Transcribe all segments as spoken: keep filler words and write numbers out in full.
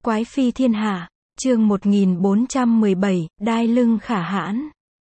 Quái phi thiên hạ, chương một nghìn bốn trăm mười bảy, đai lưng khả hãn.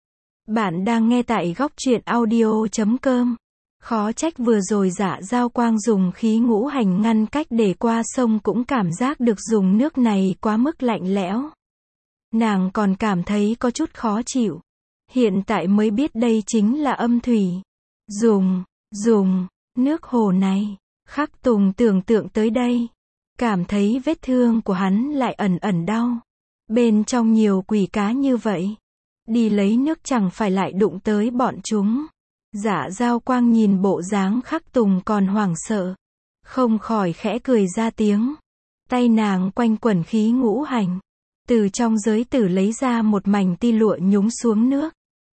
Bạn đang nghe tại góc truyện audio chấm com. Khó trách vừa rồi Dạ Dao Quang dùng khí ngũ hành ngăn cách để qua sông cũng cảm giác được dùng nước này quá mức lạnh lẽo. Nàng còn cảm thấy có chút khó chịu. Hiện tại mới biết đây chính là âm thủy. Dùng, dùng, nước hồ này. Khắc Tùng tưởng tượng tới đây. Cảm thấy vết thương của hắn lại ẩn ẩn đau. Bên trong nhiều quỷ cá như vậy. Đi lấy nước chẳng phải lại đụng tới bọn chúng. Dạ Dao Quang nhìn bộ dáng Khắc Tùng còn hoảng sợ. Không khỏi khẽ cười ra tiếng. Tay nàng quanh quẩn khí ngũ hành. Từ trong giới tử lấy ra một mảnh ti lụa nhúng xuống nước.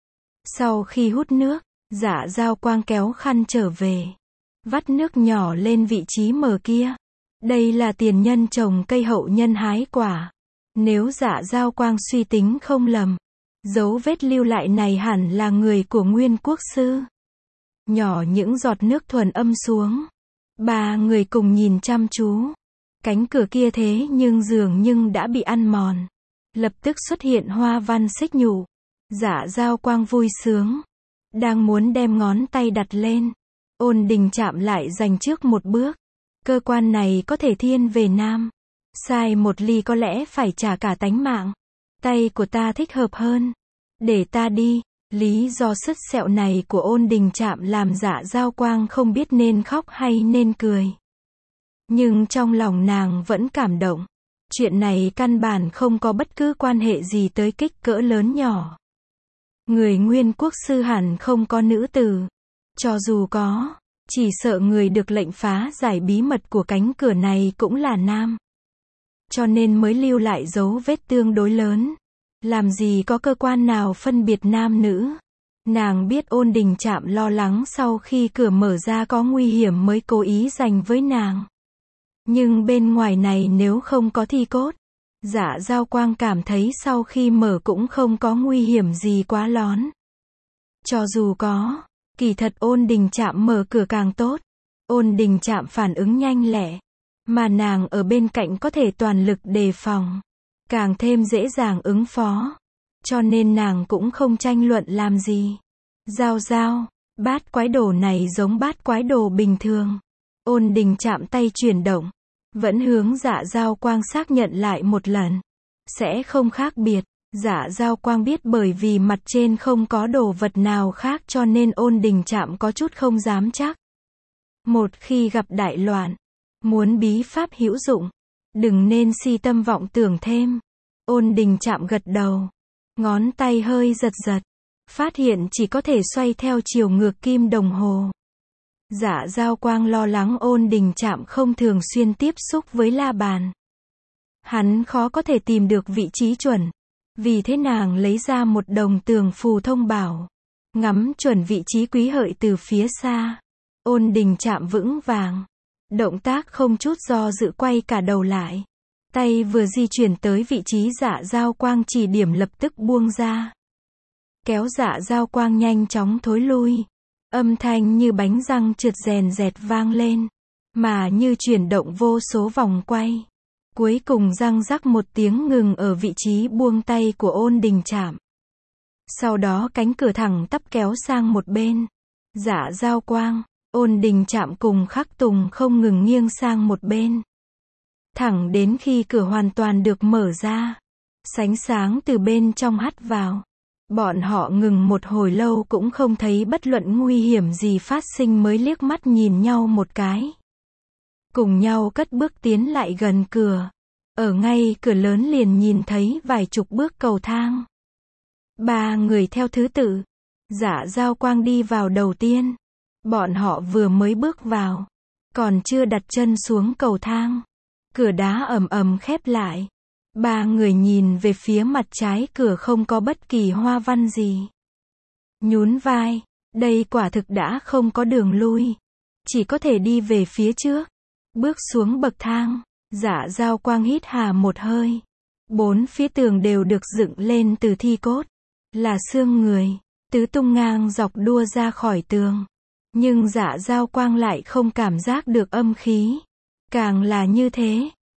Sau khi hút nước, Dạ Dao Quang kéo khăn trở về. Vắt nước nhỏ lên vị trí mờ kia. Đây là tiền nhân trồng cây hậu nhân hái quả. Nếu Dạ Dao Quang suy tính không lầm, dấu vết lưu lại này hẳn là người của Nguyên Quốc Sư. Nhỏ những giọt nước thuần âm xuống. Ba người cùng nhìn chăm chú. Cánh cửa kia thế nhưng dường nhưng đã bị ăn mòn. Lập tức xuất hiện hoa văn xích nhụ. Dạ Dao Quang vui sướng. Đang muốn đem ngón tay đặt lên. Ôn Đình chạm lại giành trước một bước. Cơ quan này có thể thiên về nam. Sai một ly có lẽ phải trả cả tánh mạng. Tay của ta thích hợp hơn. Để ta đi. Lý do sứt sẹo này của Ôn Đình chạm làm Dạ Dao Quang không biết nên khóc hay nên cười. Nhưng trong lòng nàng vẫn cảm động. Chuyện này căn bản không có bất cứ quan hệ gì tới kích cỡ lớn nhỏ. Người Nguyên Quốc Sư hẳn không có nữ tử. Cho dù có, chỉ sợ người được lệnh phá giải bí mật của cánh cửa này cũng là nam. Cho nên mới lưu lại dấu vết tương đối lớn. Làm gì có cơ quan nào phân biệt nam nữ. Nàng biết Ôn Đình chạm lo lắng sau khi cửa mở ra có nguy hiểm mới cố ý dành với nàng. Nhưng bên ngoài này nếu không có thi cốt, Dạ Dao Quang cảm thấy sau khi mở cũng không có nguy hiểm gì quá lón. Cho dù có, kỳ thật Ôn Đình chạm mở cửa càng tốt. Ôn Đình chạm phản ứng nhanh lẹ. Mà nàng ở bên cạnh có thể toàn lực đề phòng. Càng thêm dễ dàng ứng phó. Cho nên nàng cũng không tranh luận làm gì. Dao dao, bát quái đồ này giống bát quái đồ bình thường. Ôn Đình chạm tay chuyển động. Vẫn hướng Dạ Dao Quang xác nhận lại một lần. Sẽ không khác biệt. Dạ Dao Quang biết bởi vì mặt trên không có đồ vật nào khác cho nên Ôn Đình chạm có chút không dám chắc. Một khi gặp đại loạn, muốn bí pháp hữu dụng, đừng nên si tâm vọng tưởng thêm. Ôn Đình chạm gật đầu. Ngón tay hơi giật giật. Phát hiện chỉ có thể xoay theo chiều ngược kim đồng hồ. Dạ Dao Quang lo lắng Ôn Đình chạm không thường xuyên tiếp xúc với la bàn. Hắn khó có thể tìm được vị trí chuẩn. Vì thế nàng lấy ra một đồng tường phù thông bảo. Ngắm chuẩn vị trí quý hợi từ phía xa. Ôn Đình chạm vững vàng. Động tác không chút do dự quay cả đầu lại. Tay vừa di chuyển tới vị trí Dạ Dao Quang chỉ điểm lập tức buông ra. Kéo Dạ Dao Quang nhanh chóng thối lui. Âm thanh như bánh răng trượt rèn rẹt vang lên. Mà như chuyển động vô số vòng quay. Cuối cùng răng rắc một tiếng ngừng ở vị trí buông tay của Ôn Đình chạm. Sau đó cánh cửa thẳng tắp kéo sang một bên. Dạ Dao Quang, Ôn Đình chạm cùng Khắc Tùng không ngừng nghiêng sang một bên. Thẳng đến khi cửa hoàn toàn được mở ra. Sánh sáng từ bên trong hắt vào. Bọn họ ngừng một hồi lâu cũng không thấy bất luận nguy hiểm gì phát sinh mới liếc mắt nhìn nhau một cái. Cùng nhau cất bước tiến lại gần cửa. Ở ngay cửa lớn liền nhìn thấy vài chục bước cầu thang. Ba người theo thứ tự. Dạ Dao Quang đi vào đầu tiên. Bọn họ vừa mới bước vào. Còn chưa đặt chân xuống cầu thang. Cửa đá ầm ầm khép lại. Ba người nhìn về phía mặt trái cửa không có bất kỳ hoa văn gì. Nhún vai. Đây quả thực đã không có đường lui. Chỉ có thể đi về phía trước. Bước xuống bậc thang. Dạ Dao Quang hít hà một hơi. Bốn phía tường đều được dựng lên từ thi cốt. Là xương người. Tứ tung ngang dọc đua ra khỏi tường. Nhưng Dạ Dao Quang lại không cảm giác được âm khí. Càng là như thế,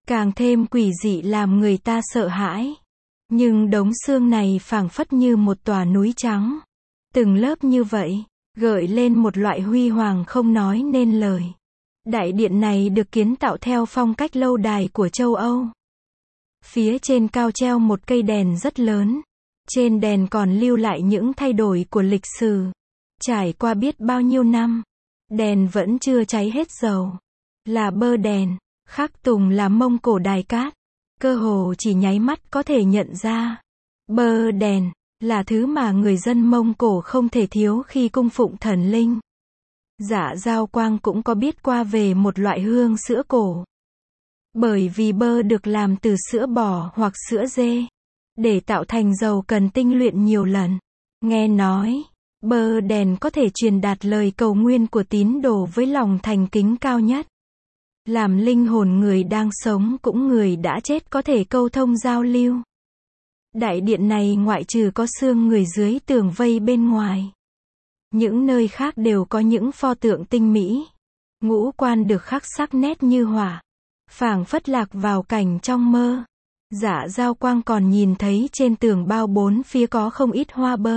càng thêm quỷ dị làm người ta sợ hãi. Nhưng đống xương này phảng phất như một tòa núi trắng. Từng lớp như vậy, gợi lên một loại huy hoàng không nói nên lời. Đại điện này được kiến tạo theo phong cách lâu đài của châu Âu. Phía trên cao treo một cây đèn rất lớn. Trên đèn còn lưu lại những thay đổi của lịch sử. Trải qua biết bao nhiêu năm, đèn vẫn chưa cháy hết dầu. Là bơ đèn, khắc tùng là Mông Cổ đài cát. Cơ hồ chỉ nháy mắt có thể nhận ra. Bơ đèn là thứ mà người dân Mông Cổ không thể thiếu khi cung phụng thần linh. Dạ Dao Quang cũng có biết qua về một loại hương sữa cổ. Bởi vì bơ được làm từ sữa bò hoặc sữa dê. Để tạo thành dầu cần tinh luyện nhiều lần. Nghe nói, bơ đèn có thể truyền đạt lời cầu nguyện của tín đồ với lòng thành kính cao nhất. Làm linh hồn người đang sống cũng người đã chết có thể câu thông giao lưu. Đại điện này ngoại trừ có xương người dưới tường vây bên ngoài. Những nơi khác đều có những pho tượng tinh mỹ. Ngũ quan được khắc sắc nét như họa. Phảng phất lạc vào cảnh trong mơ. Dạ Dao Quang còn nhìn thấy trên tường bao bốn phía có không ít hoa bơ.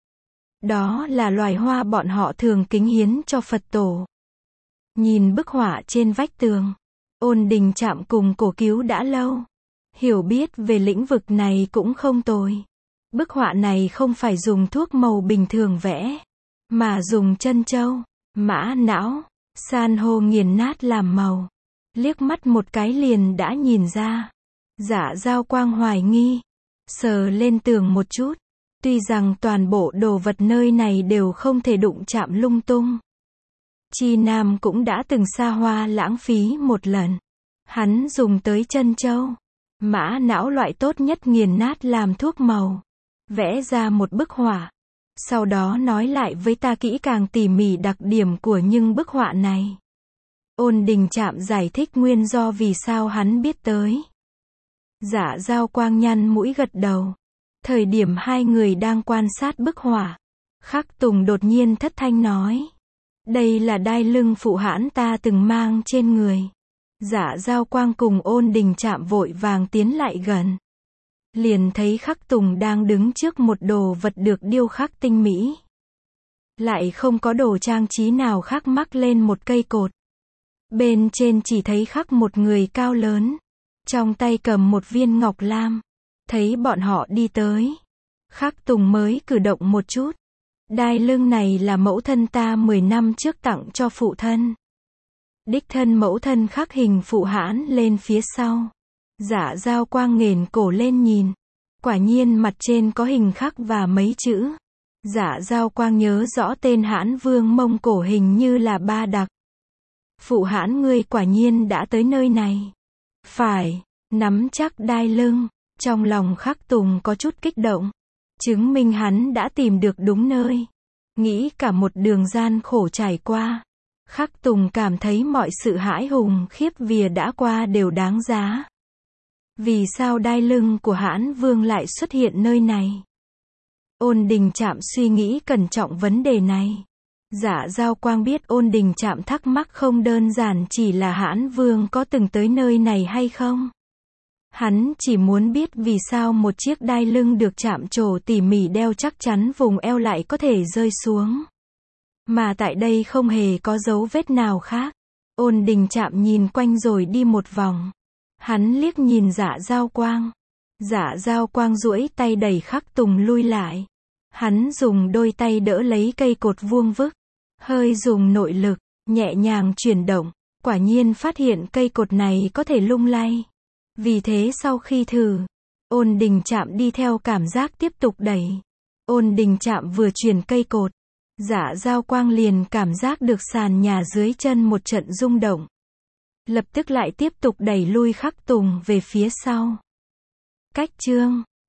Đó là loài hoa bọn họ thường kính hiến cho Phật tổ. Nhìn bức họa trên vách tường, Ôn Đình Trạm cùng Cổ Cứu đã lâu. Hiểu biết về lĩnh vực này cũng không tồi. Bức họa này không phải dùng thuốc màu bình thường vẽ, mà dùng trân châu, mã não, san hô nghiền nát làm màu. Liếc mắt một cái liền đã nhìn ra. Dạ Dao Quang hoài nghi, sờ lên tường một chút. Tuy rằng toàn bộ đồ vật nơi này đều không thể đụng chạm lung tung. Chi Nam cũng đã từng xa hoa lãng phí một lần. Hắn dùng tới trân châu, mã não loại tốt nhất nghiền nát làm thuốc màu. Vẽ ra một bức họa. Sau đó nói lại với ta kỹ càng tỉ mỉ đặc điểm của những bức họa này. Ôn Đình Trạm giải thích nguyên do vì sao hắn biết tới. Dạ Dao Quang nhăn mũi gật đầu. Thời điểm hai người đang quan sát bức họa, Khắc Tùng đột nhiên thất thanh nói. Đây là đai lưng phụ hãn ta từng mang trên người. Dạ Dao Quang cùng Ôn Đình Trạm vội vàng tiến lại gần. Liền thấy Khắc Tùng đang đứng trước một đồ vật được điêu khắc tinh mỹ. Lại không có đồ trang trí nào khác mắc lên một cây cột. Bên trên chỉ thấy khắc một người cao lớn. Trong tay cầm một viên ngọc lam. Thấy bọn họ đi tới. Khắc Tùng mới cử động một chút. Đai lưng này là mẫu thân ta mười năm trước tặng cho phụ thân. Đích thân mẫu thân khắc hình phụ hãn lên phía sau. Dạ Dao Quang nghển cổ lên nhìn. Quả nhiên mặt trên có hình khắc và mấy chữ. Dạ Dao Quang nhớ rõ tên hãn vương Mông Cổ hình như là Ba Đặc. Phụ hãn ngươi quả nhiên đã tới nơi này. Phải, nắm chắc đai lưng. Trong lòng Khắc Tùng có chút kích động. Chứng minh hắn đã tìm được đúng nơi. Nghĩ cả một đường gian khổ trải qua. Khắc Tùng cảm thấy mọi sự hãi hùng khiếp vía đã qua đều đáng giá. Vì sao đai lưng của hãn vương lại xuất hiện nơi này? Ôn Đình Trạm suy nghĩ cẩn trọng vấn đề này. Dạ Dao Quang biết Ôn Đình Trạm thắc mắc không đơn giản chỉ là hãn vương có từng tới nơi này hay không. Hắn chỉ muốn biết vì sao một chiếc đai lưng được chạm trổ tỉ mỉ đeo chắc chắn vùng eo lại có thể rơi xuống. Mà tại đây không hề có dấu vết nào khác. Ôn Đình Trạm nhìn quanh rồi đi một vòng. Hắn liếc nhìn Dạ Dao Quang. Dạ Dao Quang duỗi tay đẩy Khắc Tùng lui lại. Hắn dùng đôi tay đỡ lấy cây cột vuông vức. Hơi dùng nội lực, nhẹ nhàng chuyển động. Quả nhiên phát hiện cây cột này có thể lung lay. Vì thế sau khi thử, Ôn Đình Trạm đi theo cảm giác tiếp tục đẩy. Ôn Đình Trạm vừa chuyển cây cột. Dạ Dao Quang liền cảm giác được sàn nhà dưới chân một trận rung động. Lập tức lại tiếp tục đẩy lui Khắc Tùng về phía sau. Cách chương